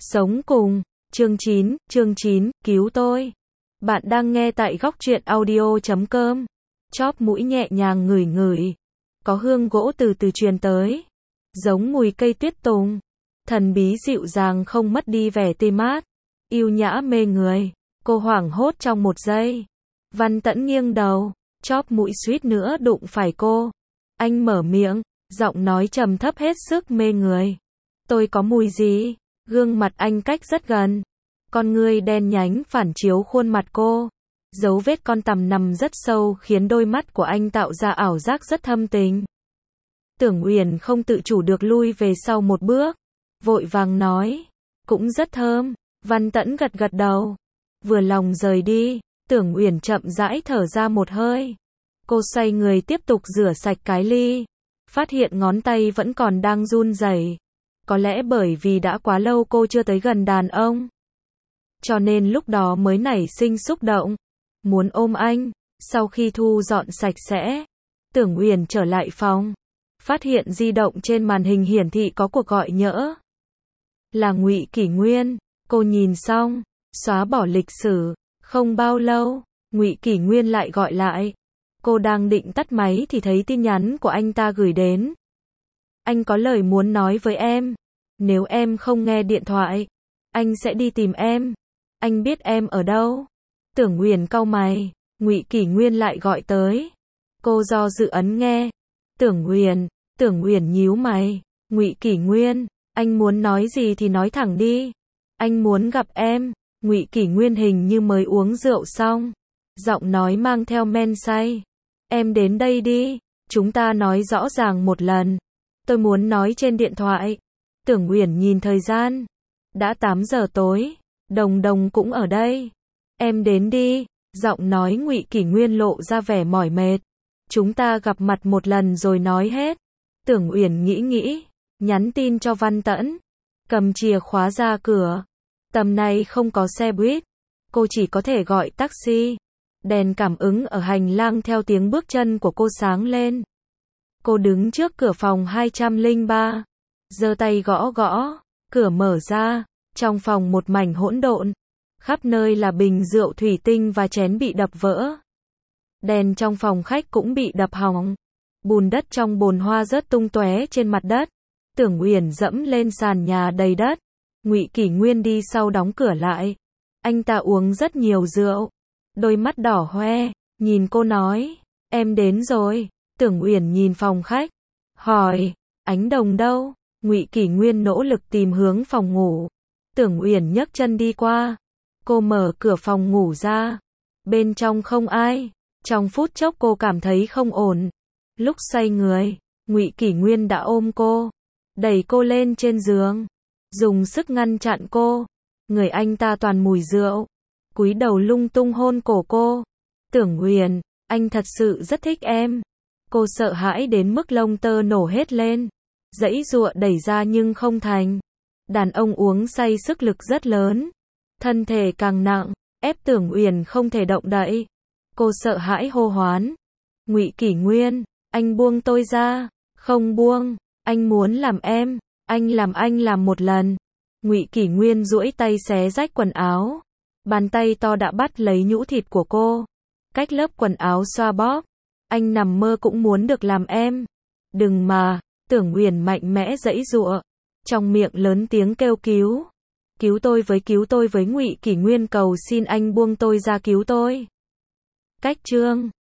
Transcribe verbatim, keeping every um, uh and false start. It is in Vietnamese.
Sống cùng, chương chín, chương chín, cứu tôi. Bạn đang nghe tại góc truyện audio chấm com. Chóp mũi nhẹ nhàng ngửi ngửi. Có hương gỗ từ từ truyền tới. Giống mùi cây tuyết tùng. Thần bí dịu dàng không mất đi vẻ tê mát. Yêu nhã mê người. Cô hoảng hốt trong một giây. Văn Tẫn nghiêng đầu. Chóp mũi suýt nữa đụng phải cô. Anh mở miệng. Giọng nói trầm thấp hết sức mê người. Tôi có mùi gì? Gương mặt anh cách rất gần. Con ngươi đen nhánh phản chiếu khuôn mặt cô. Dấu vết con tằm nằm rất sâu khiến đôi mắt của anh tạo ra ảo giác rất thâm tình. Tưởng Uyển không tự chủ được lui về sau một bước. Vội vàng nói. Cũng rất thơm. Văn Tẫn gật gật đầu. Vừa lòng rời đi. Tưởng Uyển chậm rãi thở ra một hơi. Cô xoay người tiếp tục rửa sạch cái ly. Phát hiện ngón tay vẫn còn đang run rẩy. Có lẽ bởi vì đã quá lâu cô chưa tới gần đàn ông. Cho nên lúc đó mới nảy sinh xúc động. Muốn ôm anh. Sau khi thu dọn sạch sẽ. Tưởng Uyển trở lại phòng. Phát hiện di động trên màn hình hiển thị có cuộc gọi nhỡ. Là Ngụy Kỷ Nguyên. Cô nhìn xong. Xóa bỏ lịch sử. Không bao lâu. Ngụy Kỷ Nguyên lại gọi lại. Cô đang định tắt máy thì thấy tin nhắn của anh ta gửi đến. Anh có lời muốn nói với em. Nếu em không nghe điện thoại, anh sẽ đi tìm em. Anh biết em ở đâu. Tưởng Uyển cau mày. Ngụy Kỷ Nguyên lại gọi tới. Cô do dự ấn nghe. Tưởng Uyển, Tưởng Uyển nhíu mày. Ngụy Kỷ Nguyên, anh muốn nói gì thì nói thẳng đi. Anh muốn gặp em. Ngụy Kỷ Nguyên hình như mới uống rượu xong. Giọng nói mang theo men say. Em đến đây đi. Chúng ta nói rõ ràng một lần. Tôi muốn nói trên điện thoại. Tưởng Uyển nhìn thời gian. Đã tám giờ tối. Đồng Đồng cũng ở đây. Em đến đi. Giọng nói Ngụy Kỷ Nguyên lộ ra vẻ mỏi mệt. Chúng ta gặp mặt một lần rồi nói hết. Tưởng Uyển nghĩ nghĩ. Nhắn tin cho Văn Tẫn. Cầm chìa khóa ra cửa. Tầm này không có xe buýt. Cô chỉ có thể gọi taxi. Đèn cảm ứng ở hành lang theo tiếng bước chân của cô sáng lên. Cô đứng trước cửa phòng hai trăm lẻ ba. Giơ tay gõ gõ. Cửa mở ra. Trong phòng một mảnh hỗn độn. Khắp nơi là bình rượu thủy tinh và chén bị đập vỡ. Đèn trong phòng khách cũng bị đập hỏng. Bùn đất trong bồn hoa rớt tung tóe trên mặt đất. Tưởng Uyển dẫm lên sàn nhà đầy đất. Ngụy Kỷ Nguyên đi sau đóng cửa lại. Anh ta uống rất nhiều rượu. Đôi mắt đỏ hoe. Nhìn cô nói. Em đến rồi. Tưởng Uyển nhìn phòng khách. Hỏi. Ánh Đồng đâu? Ngụy Kỷ Nguyên nỗ lực tìm hướng phòng ngủ. Tưởng Uyển nhấc chân đi qua. Cô mở cửa phòng ngủ ra. Bên trong không ai. Trong phút chốc cô cảm thấy không ổn. Lúc xoay người, Ngụy Kỷ Nguyên đã ôm cô. Đẩy cô lên trên giường. Dùng sức ngăn chặn cô. Người anh ta toàn mùi rượu. Cúi đầu lung tung hôn cổ cô. Tưởng Uyển, anh thật sự rất thích em. Cô sợ hãi đến mức lông tơ nổ hết lên. Giãy giụa đẩy ra nhưng không thành. Đàn ông uống say sức lực rất lớn. Thân thể càng nặng, ép Tưởng Uyển không thể động đậy. Cô sợ hãi hô hoán. Ngụy Kỷ Nguyên, anh buông tôi ra. Không buông, anh muốn làm em. Anh làm anh làm một lần. Ngụy Kỷ Nguyên duỗi tay xé rách quần áo. Bàn tay to đã bắt lấy nhũ thịt của cô. Cách lớp quần áo xoa bóp. Anh nằm mơ cũng muốn được làm em. Đừng mà. Tưởng Uyển mạnh mẽ giãy giụa. Trong miệng lớn tiếng kêu cứu. Cứu tôi với cứu tôi với Ngụy Kỷ Nguyên cầu xin anh buông tôi ra cứu tôi. Cách chương